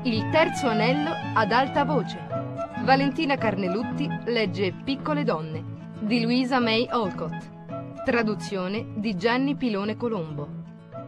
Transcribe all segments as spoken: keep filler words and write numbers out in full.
Il terzo anello ad alta voce. Valentina Carnelutti legge Piccole donne di Louisa May Alcott. Traduzione di Gianni Pilone Colombo.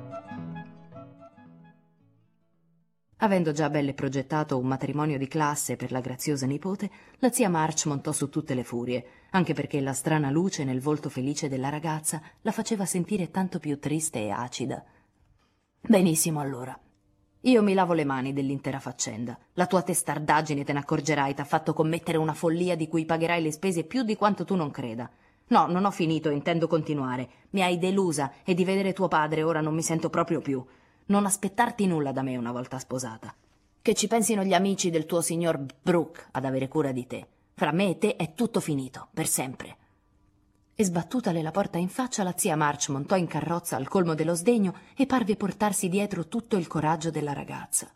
Avendo già belle progettato un matrimonio di classe per la graziosa nipote, la zia March montò su tutte le furie, anche perché la strana luce nel volto felice della ragazza la faceva sentire tanto più triste e acida. Benissimo, allora. Io mi lavo le mani dell'intera faccenda. La tua testardaggine, te ne accorgerai, t'ha fatto commettere una follia di cui pagherai le spese più di quanto tu non creda. No, non ho finito, intendo continuare. Mi hai delusa e di vedere tuo padre ora non mi sento proprio più. Non aspettarti nulla da me una volta sposata. Che ci pensino gli amici del tuo signor Brooke ad avere cura di te. Fra me e te è tutto finito, per sempre. E sbattutale la porta in faccia, la zia March montò in carrozza al colmo dello sdegno e parve portarsi dietro tutto il coraggio della ragazza.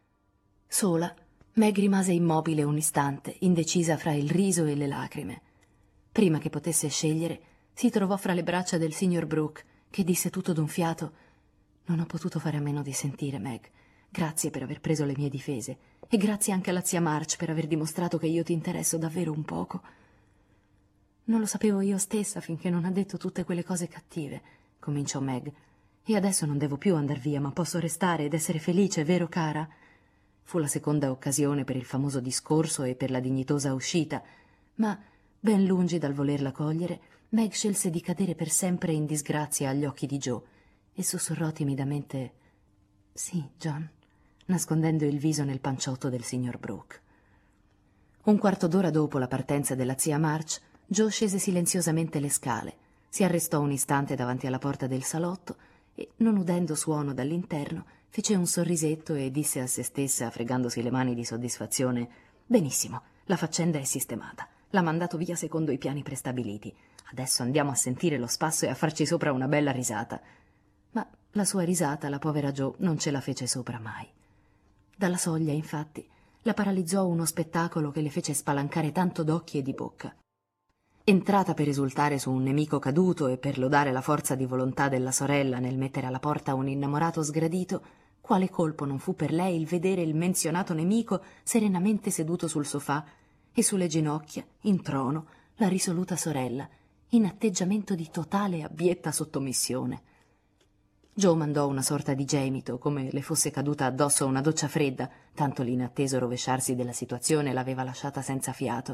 Sola, Meg rimase immobile un istante, indecisa fra il riso e le lacrime. Prima che potesse scegliere, si trovò fra le braccia del signor Brooke, che disse tutto d'un fiato: «Non ho potuto fare a meno di sentire, Meg. Grazie per aver preso le mie difese e grazie anche alla zia March per aver dimostrato che io ti interesso davvero un poco. Non lo sapevo io stessa finché non ha detto tutte quelle cose cattive», cominciò Meg. «E adesso non devo più andar via, ma posso restare ed essere felice, vero, cara?» Fu la seconda occasione per il famoso discorso e per la dignitosa uscita, ma, ben lungi dal volerla cogliere, Meg scelse di cadere per sempre in disgrazia agli occhi di Joe e sussurrò timidamente «Sì, John», nascondendo il viso nel panciotto del signor Brooke. Un quarto d'ora dopo la partenza della zia March, Joe scese silenziosamente le scale, si arrestò un istante davanti alla porta del salotto e, non udendo suono dall'interno, fece un sorrisetto e disse a se stessa, fregandosi le mani di soddisfazione: «Benissimo, la faccenda è sistemata. L'ha mandato via secondo i piani prestabiliti. Adesso andiamo a sentire lo spasso e a farci sopra una bella risata». Ma la sua risata la povera Joe non ce la fece sopra mai. Dalla soglia, infatti, la paralizzò uno spettacolo che le fece spalancare tanto d'occhi e di bocca. Entrata per esultare su un nemico caduto e per lodare la forza di volontà della sorella nel mettere alla porta un innamorato sgradito, quale colpo non fu per lei il vedere il menzionato nemico serenamente seduto sul sofà e sulle ginocchia, in trono, la risoluta sorella, in atteggiamento di totale e abbietta sottomissione. Joe mandò una sorta di gemito, come le fosse caduta addosso una doccia fredda, tanto l'inatteso rovesciarsi della situazione l'aveva lasciata senza fiato.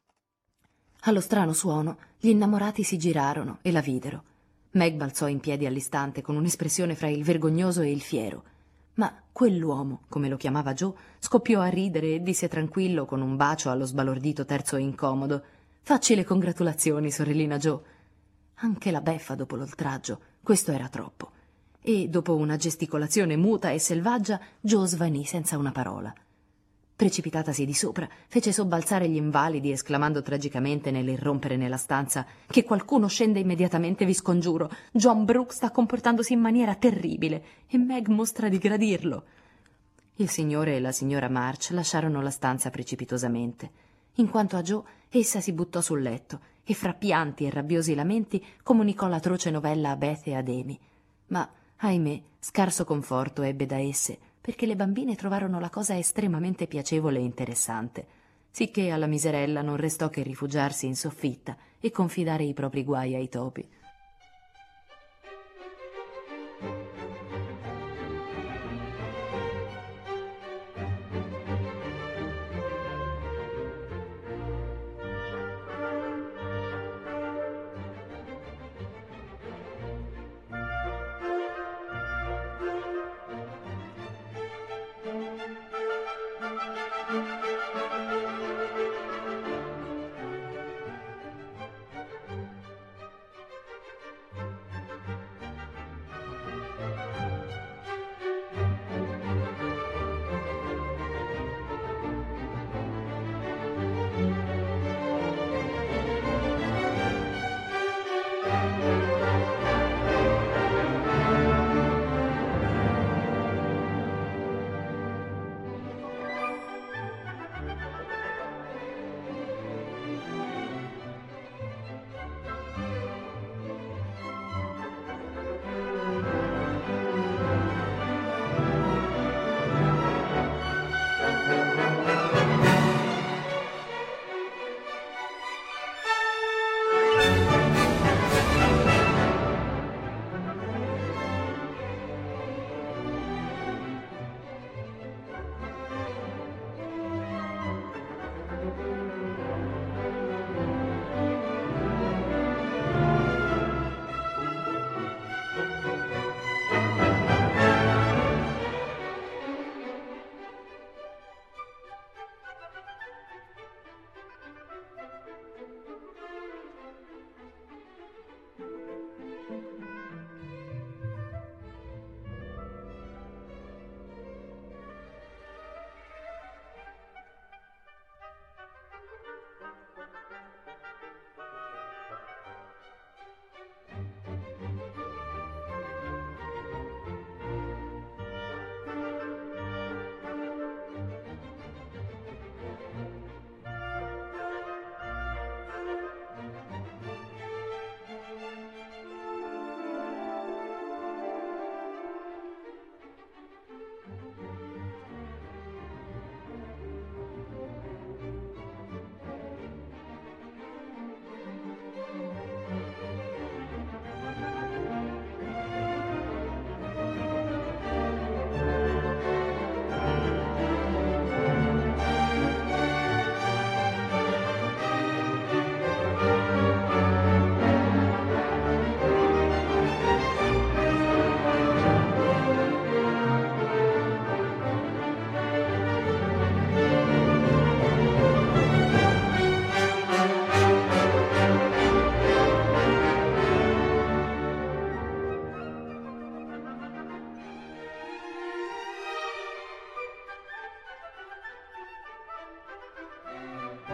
Allo strano suono, gli innamorati si girarono e la videro. Meg balzò in piedi all'istante con un'espressione fra il vergognoso e il fiero. Ma quell'uomo, come lo chiamava Joe, scoppiò a ridere e disse tranquillo, con un bacio allo sbalordito terzo incomodo: «Facci le congratulazioni, sorellina Joe». Anche la beffa dopo l'oltraggio, questo era troppo. E, dopo una gesticolazione muta e selvaggia, Joe svanì senza una parola. Precipitatasi di sopra, fece sobbalzare gli invalidi, esclamando tragicamente nell'irrompere nella stanza: «Che qualcuno scenda immediatamente, vi scongiuro! John Brooke sta comportandosi in maniera terribile e Meg mostra di gradirlo». Il signore e la signora March lasciarono la stanza precipitosamente. In quanto a Joe, essa si buttò sul letto e, fra pianti e rabbiosi lamenti, comunicò l'atroce novella a Beth e ad Amy. Ma, ahimè, scarso conforto ebbe da esse, perché le bambine trovarono la cosa estremamente piacevole e interessante, sicché alla miserella non restò che rifugiarsi in soffitta e confidare i propri guai ai topi.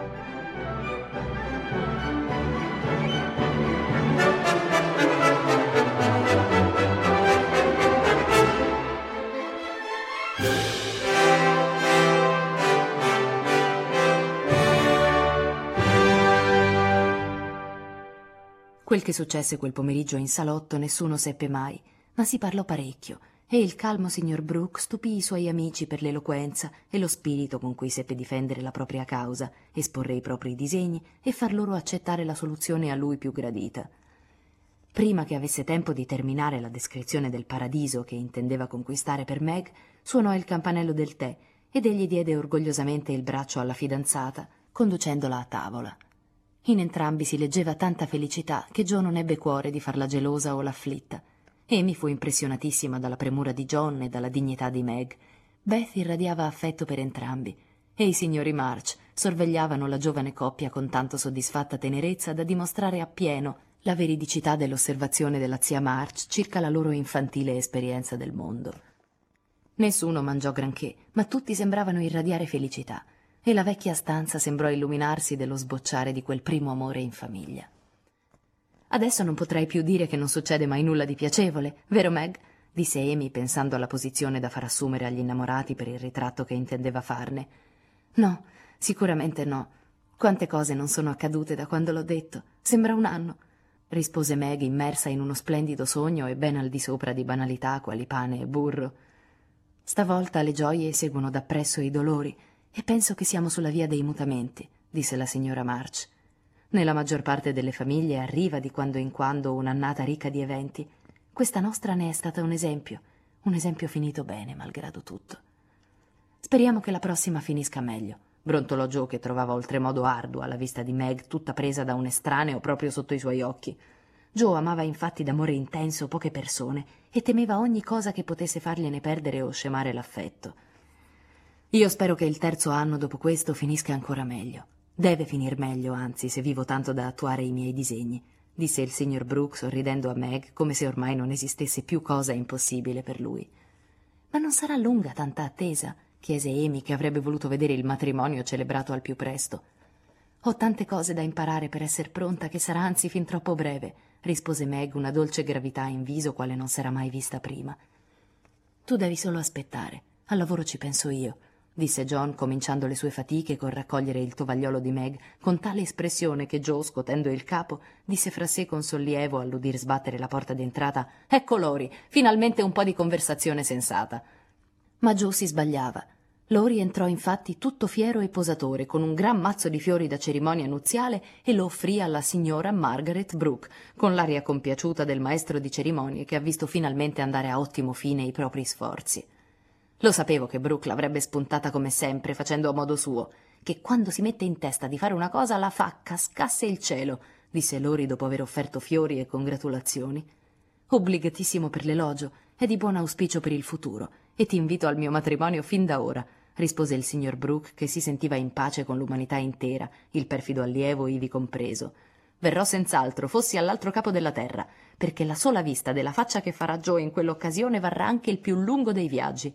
Quel che successe quel pomeriggio in salotto nessuno seppe mai, ma si parlò parecchio e il calmo signor Brooke stupì i suoi amici per l'eloquenza e lo spirito con cui seppe difendere la propria causa, esporre i propri disegni e far loro accettare la soluzione a lui più gradita. Prima che avesse tempo di terminare la descrizione del paradiso che intendeva conquistare per Meg, suonò il campanello del tè ed egli diede orgogliosamente il braccio alla fidanzata, conducendola a tavola. In entrambi si leggeva tanta felicità che Jo non ebbe cuore di farla gelosa o l'afflitta. Amy fu impressionatissima dalla premura di John e dalla dignità di Meg. Beth irradiava affetto per entrambi e i signori March sorvegliavano la giovane coppia con tanto soddisfatta tenerezza da dimostrare appieno la veridicità dell'osservazione della zia March circa la loro infantile esperienza del mondo. Nessuno mangiò granché, ma tutti sembravano irradiare felicità e la vecchia stanza sembrò illuminarsi dello sbocciare di quel primo amore in famiglia. «Adesso non potrei più dire che non succede mai nulla di piacevole, vero Meg?» disse Amy pensando alla posizione da far assumere agli innamorati per il ritratto che intendeva farne. «No, sicuramente no. Quante cose non sono accadute da quando l'ho detto. Sembra un anno», rispose Meg immersa in uno splendido sogno e ben al di sopra di banalità quali pane e burro. «Stavolta le gioie seguono dappresso i dolori e penso che siamo sulla via dei mutamenti», disse la signora March. «Nella maggior parte delle famiglie arriva di quando in quando un'annata ricca di eventi. Questa nostra ne è stata un esempio, un esempio finito bene, malgrado tutto». «Speriamo che la prossima finisca meglio», brontolò Jo, che trovava oltremodo ardua la vista di Meg tutta presa da un estraneo proprio sotto i suoi occhi. Jo amava infatti d'amore intenso poche persone e temeva ogni cosa che potesse fargliene perdere o scemare l'affetto. «Io spero che il terzo anno dopo questo finisca ancora meglio. Deve finir meglio, anzi, se vivo tanto da attuare i miei disegni», disse il signor Brooke sorridendo a Meg come se ormai non esistesse più cosa impossibile per lui. «Ma non sarà lunga tanta attesa?» chiese Amy, che avrebbe voluto vedere il matrimonio celebrato al più presto. «Ho tante cose da imparare per esser pronta che sarà anzi fin troppo breve», rispose Meg, una dolce gravità in viso quale non s'era mai vista prima. «Tu devi solo aspettare, al lavoro ci penso io», disse John, cominciando le sue fatiche col raccogliere il tovagliolo di Meg con tale espressione che Jo, scotendo il capo, disse fra sé con sollievo all'udir sbattere la porta d'entrata: «Ecco Lori, finalmente un po' di conversazione sensata». Ma Jo si sbagliava. Lori entrò infatti tutto fiero e posatore, con un gran mazzo di fiori da cerimonia nuziale, e lo offrì alla signora Margaret Brooke, con l'aria compiaciuta del maestro di cerimonie che ha visto finalmente andare a ottimo fine i propri sforzi. Lo sapevo che Brooke l'avrebbe spuntata come sempre, facendo a modo suo, che quando si mette in testa di fare una cosa la fa cascasse il cielo, disse Lori dopo aver offerto fiori e congratulazioni. «Obbligatissimo per l'elogio, è di buon auspicio per il futuro, e ti invito al mio matrimonio fin da ora», rispose il signor Brooke, che si sentiva in pace con l'umanità intera, il perfido allievo ivi compreso. «Verrò senz'altro, fossi all'altro capo della terra, perché la sola vista della faccia che farà Jo in quell'occasione varrà anche il più lungo dei viaggi».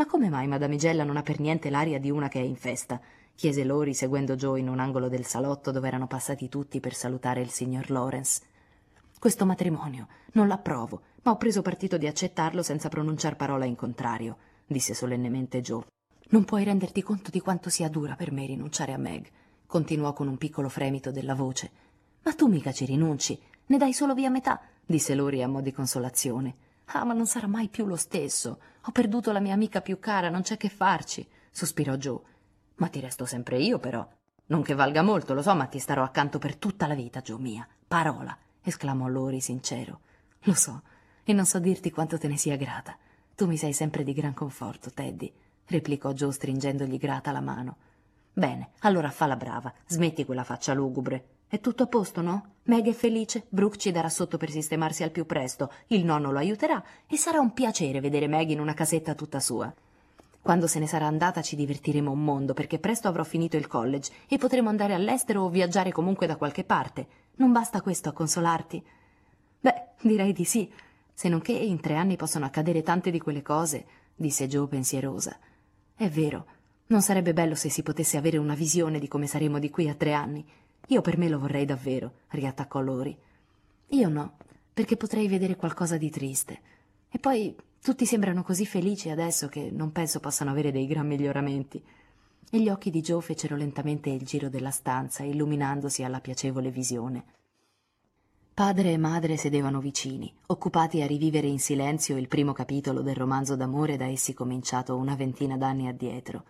«Ma come mai madamigella non ha per niente l'aria di una che è in festa?» chiese Lori seguendo Joe in un angolo del salotto dove erano passati tutti per salutare il signor Lawrence. «Questo matrimonio non l'approvo, ma ho preso partito di accettarlo senza pronunciar parola in contrario», disse solennemente Joe. «Non puoi renderti conto di quanto sia dura per me rinunciare a Meg», continuò con un piccolo fremito della voce. «Ma tu mica ci rinunci, ne dai solo via metà», disse Lori a mo' di consolazione. «Ah, ma non sarà mai più lo stesso. Ho perduto la mia amica più cara, non c'è che farci», sospirò Joe. «Ma ti resto sempre io, però. Non che valga molto, lo so, ma ti starò accanto per tutta la vita, Joe mia. Parola», esclamò Lori sincero. «Lo so, e non so dirti quanto te ne sia grata. Tu mi sei sempre di gran conforto, Teddy», replicò Joe stringendogli grata la mano. «Bene, allora fa la brava, smetti quella faccia lugubre. È tutto a posto, no? Meg è felice, Brooke ci darà sotto per sistemarsi al più presto, il nonno lo aiuterà e sarà un piacere vedere Meg in una casetta tutta sua. Quando se ne sarà andata ci divertiremo un mondo, perché presto avrò finito il college e potremo andare all'estero o viaggiare comunque da qualche parte. Non basta questo a consolarti?» «Beh, direi di sì, se non che in tre anni possono accadere tante di quelle cose», disse Joe pensierosa. «È vero, non sarebbe bello se si potesse avere una visione di come saremo di qui a tre anni. Io per me lo vorrei davvero», riattaccò Lori. «Io no, perché potrei vedere qualcosa di triste. E poi tutti sembrano così felici adesso che non penso possano avere dei gran miglioramenti». E gli occhi di Joe fecero lentamente il giro della stanza, illuminandosi alla piacevole visione. Padre e madre sedevano vicini, occupati a rivivere in silenzio il primo capitolo del romanzo d'amore da essi cominciato una ventina d'anni addietro.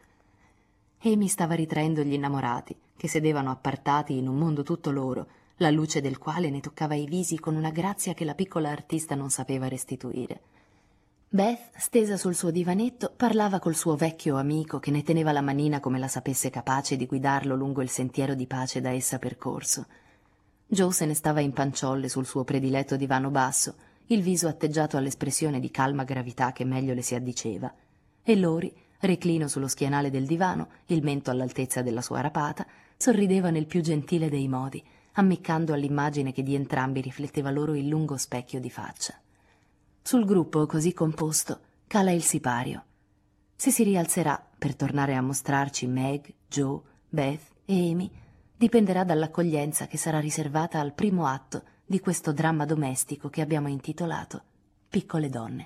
Amy stava ritraendo gli innamorati, che sedevano appartati in un mondo tutto loro, la luce del quale ne toccava i visi con una grazia che la piccola artista non sapeva restituire. Beth, stesa sul suo divanetto, parlava col suo vecchio amico che ne teneva la manina come la sapesse capace di guidarlo lungo il sentiero di pace da essa percorso. Joe se ne stava in panciolle sul suo prediletto divano basso, il viso atteggiato all'espressione di calma gravità che meglio le si addiceva, e Lori, reclino sullo schienale del divano, il mento all'altezza della sua rapata, sorrideva nel più gentile dei modi, ammiccando all'immagine che di entrambi rifletteva loro il lungo specchio di faccia. Sul gruppo così composto cala il sipario. Se si rialzerà per tornare a mostrarci Meg, Joe, Beth e Amy, dipenderà dall'accoglienza che sarà riservata al primo atto di questo dramma domestico che abbiamo intitolato Piccole donne.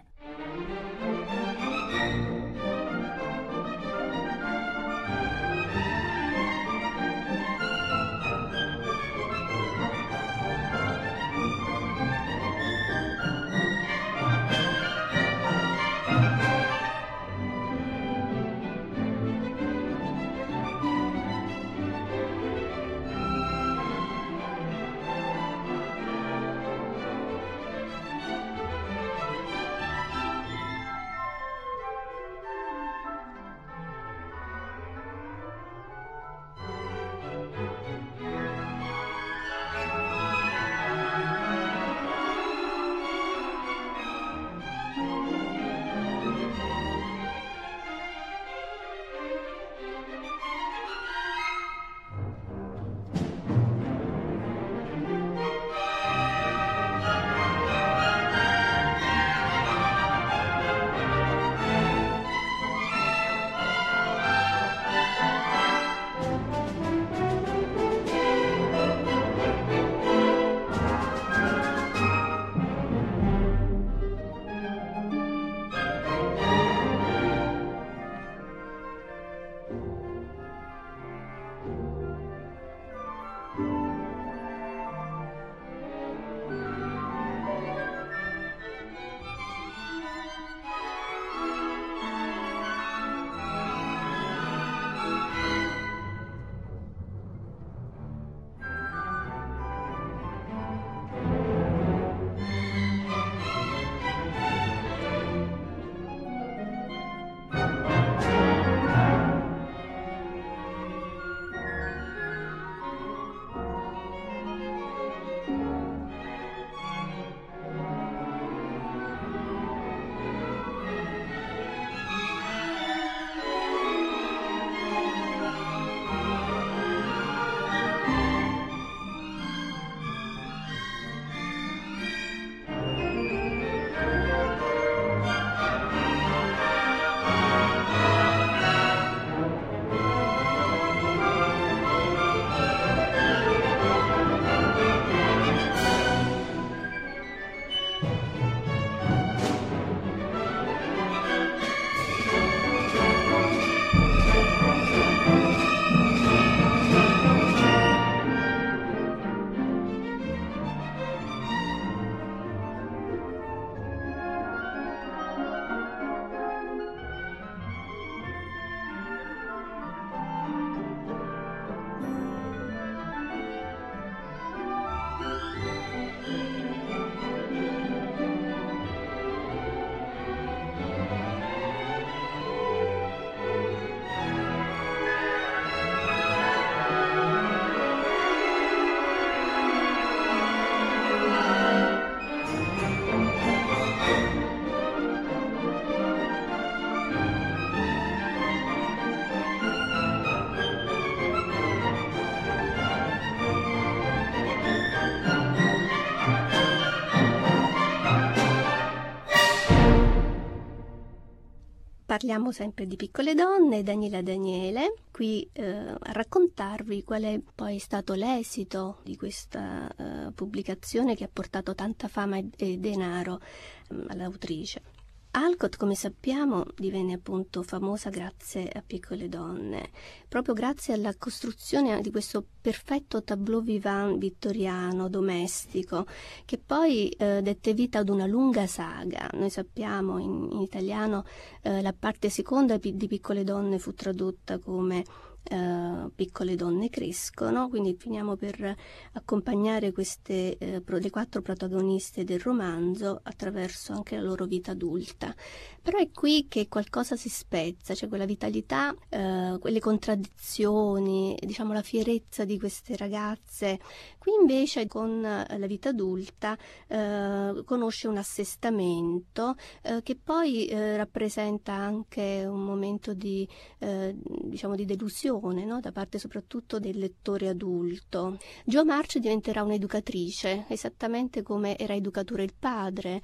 Parliamo sempre di Piccole donne, Daniela Daniele, qui eh, a raccontarvi qual è poi stato l'esito di questa eh, pubblicazione che ha portato tanta fama e, e denaro um, all'autrice. Alcott, come sappiamo, divenne appunto famosa grazie a Piccole donne, proprio grazie alla costruzione di questo perfetto tableau vivant vittoriano, domestico, che poi eh, dette vita ad una lunga saga. Noi sappiamo in, in italiano eh, la parte seconda di Piccole donne fu tradotta come Uh, Piccole donne crescono, quindi finiamo per accompagnare queste uh, pro, le quattro protagoniste del romanzo attraverso anche la loro vita adulta. Però è qui che qualcosa si spezza, cioè quella vitalità, uh, quelle contraddizioni, diciamo la fierezza di queste ragazze. Qui invece con uh, la vita adulta uh, conosce un assestamento uh, che poi uh, rappresenta anche un momento di, uh, diciamo di delusione, no? Da parte soprattutto del lettore adulto. Jo March diventerà un'educatrice, esattamente come era educatore il padre,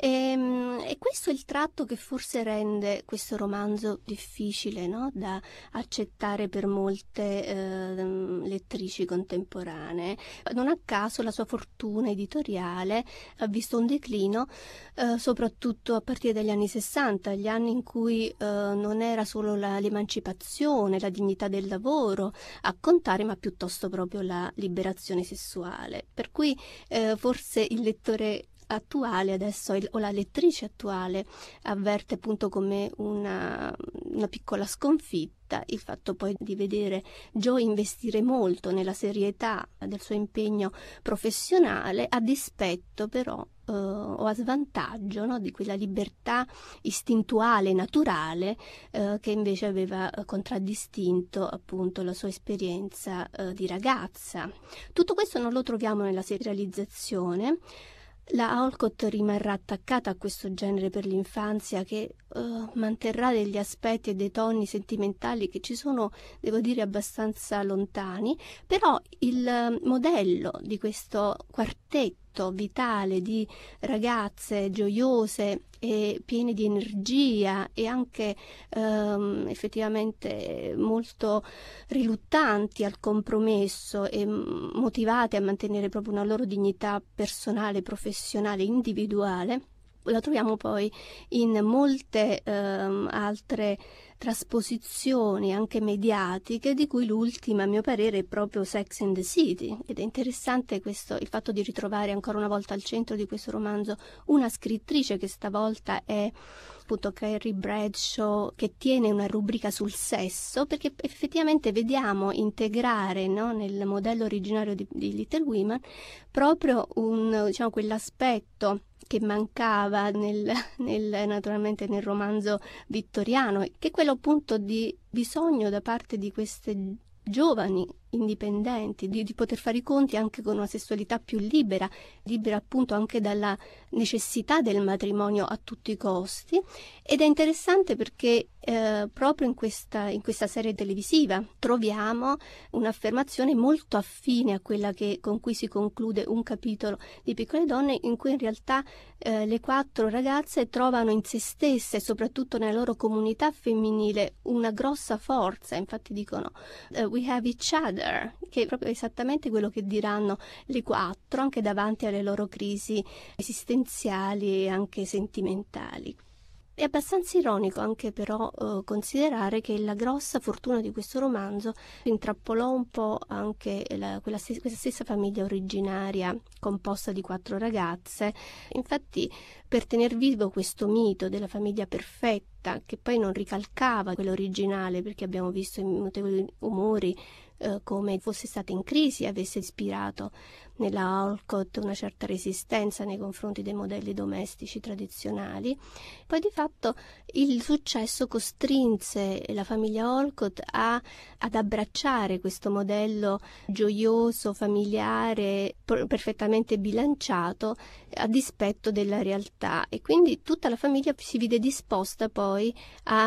e, e questo è il tratto che forse rende questo romanzo difficile, no? Da accettare per molte eh, lettrici contemporanee. Non a caso la sua fortuna editoriale ha visto un declino eh, soprattutto a partire dagli anni sessanta, gli anni in cui eh, non era solo la, l'emancipazione, la dignità del lavoro a contare, ma piuttosto proprio la liberazione sessuale. Per cui eh, forse il lettore attuale adesso o la lettrice attuale avverte appunto come una, una piccola sconfitta il fatto poi di vedere Jo investire molto nella serietà del suo impegno professionale a dispetto però Uh, o a svantaggio, no? Di quella libertà istintuale, naturale uh, che invece aveva uh, contraddistinto appunto la sua esperienza uh, di ragazza. Tutto questo non lo troviamo nella serializzazione. La Alcott rimarrà attaccata a questo genere per l'infanzia che uh, manterrà degli aspetti e dei toni sentimentali che ci sono, devo dire, abbastanza lontani, però il modello di questo quartetto vitale di ragazze gioiose e piene di energia e anche ehm, effettivamente molto riluttanti al compromesso e motivate a mantenere proprio una loro dignità personale, professionale, individuale, la troviamo poi in molte ehm, altre trasposizioni anche mediatiche, di cui l'ultima a mio parere è proprio Sex and the City, ed è interessante questo, il fatto di ritrovare ancora una volta al centro di questo romanzo una scrittrice che stavolta è appunto Carrie Bradshaw, che tiene una rubrica sul sesso, perché effettivamente vediamo integrare, no, nel modello originario di, di Little Women proprio un, diciamo, quell'aspetto che mancava nel, nel, naturalmente nel romanzo vittoriano, che è quello appunto di bisogno da parte di queste giovani indipendenti di, di poter fare i conti anche con una sessualità più libera, libera appunto anche dalla necessità del matrimonio a tutti i costi. Ed è interessante perché eh, proprio in questa, in questa serie televisiva troviamo un'affermazione molto affine a quella che, con cui si conclude un capitolo di Piccole donne, in cui in realtà eh, le quattro ragazze trovano in se stesse e soprattutto nella loro comunità femminile una grossa forza. Infatti dicono uh, we have each other, che è proprio esattamente quello che diranno le quattro anche davanti alle loro crisi esistenziali e anche sentimentali. È abbastanza ironico anche però eh, considerare che la grossa fortuna di questo romanzo intrappolò un po' anche la, quella stes- questa stessa famiglia originaria composta di quattro ragazze. Infatti, per tener vivo questo mito della famiglia perfetta, che poi non ricalcava quello originale, perché abbiamo visto in Mutevoli umori eh, come fosse stata in crisi e avesse ispirato nella Alcott una certa resistenza nei confronti dei modelli domestici tradizionali, poi di fatto il successo costrinse la famiglia Alcott a, ad abbracciare questo modello gioioso, familiare, per, perfettamente bilanciato a dispetto della realtà, e quindi tutta la famiglia si vide disposta poi a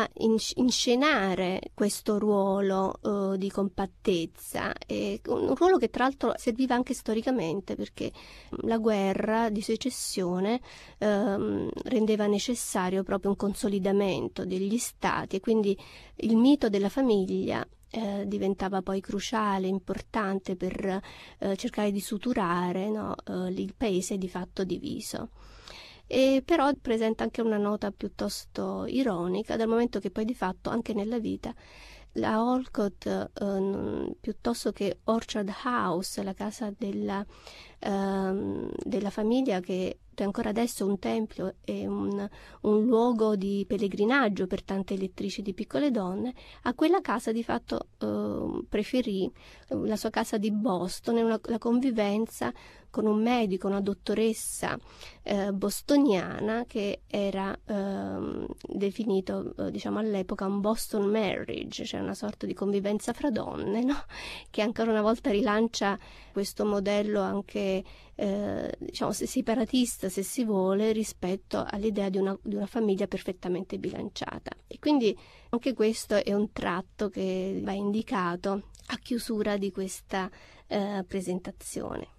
inscenare questo ruolo uh, di compattezza, e un ruolo che tra l'altro serviva anche storicamente assolutamente, perché la guerra di secessione ehm, rendeva necessario proprio un consolidamento degli stati, e quindi il mito della famiglia eh, diventava poi cruciale, importante per eh, cercare di suturare, no, eh, il paese di fatto diviso. E però presenta anche una nota piuttosto ironica, dal momento che poi di fatto anche nella vita la Olcott, eh, piuttosto che Orchard House, la casa della, ehm, della famiglia che ancora adesso è un tempio e un, un luogo di pellegrinaggio per tante lettrici di piccole donne, a quella casa di fatto eh, preferì la sua casa di Boston, una, la convivenza con un medico, una dottoressa eh, bostoniana che era eh, definito eh, diciamo all'epoca un Boston marriage, cioè una sorta di convivenza fra donne, no? Che ancora una volta rilancia questo modello anche eh, diciamo separatista, se si vuole, rispetto all'idea di una, di una famiglia perfettamente bilanciata. E quindi anche questo è un tratto che va indicato a chiusura di questa eh, presentazione.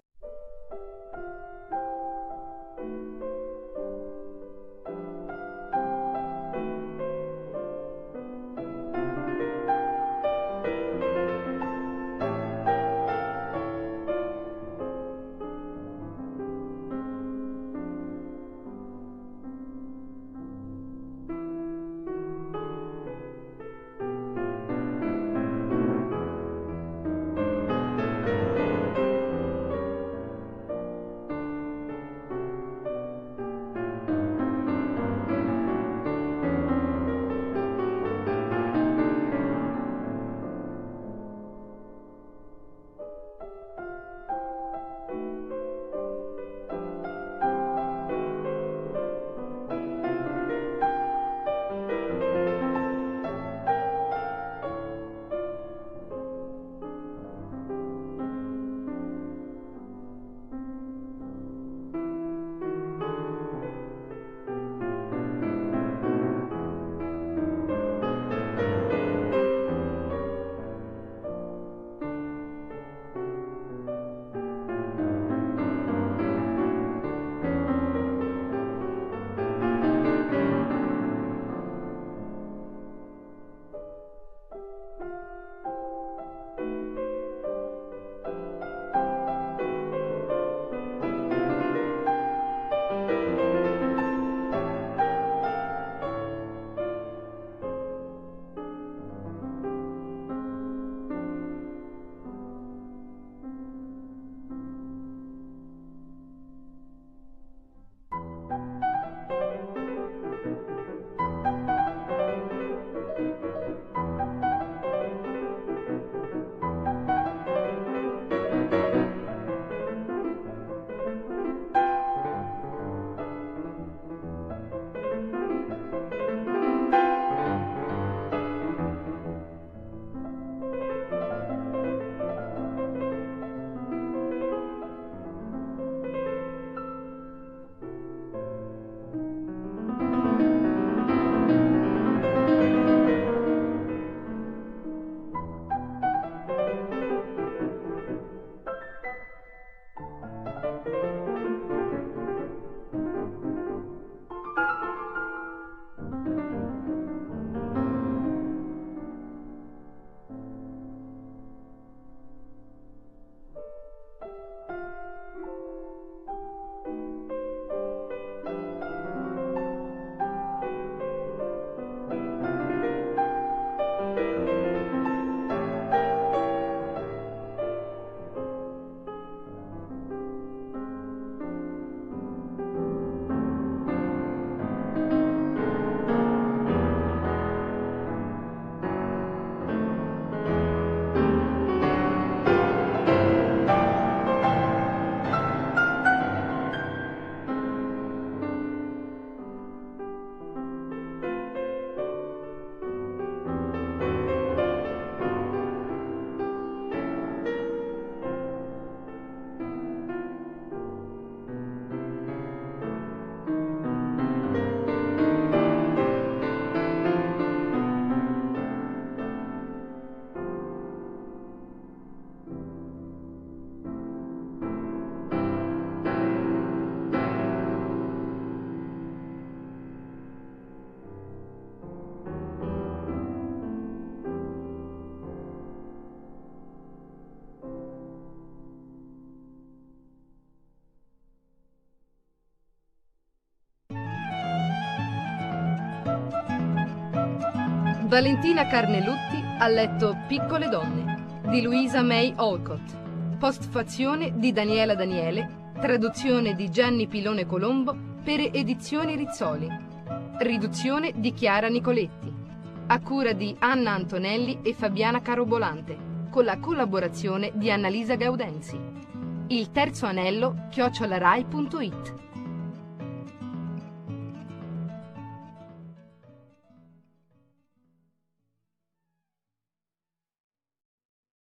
Valentina Carnelutti ha letto Piccole donne di Louisa May Alcott, postfazione di Daniela Daniele, traduzione di Gianni Pilone Colombo per Edizioni Rizzoli, riduzione di Chiara Nicoletti, a cura di Anna Antonelli e Fabiana Carobolante, con la collaborazione di Annalisa Gaudenzi. Il terzo anello chiocciolarai punto it.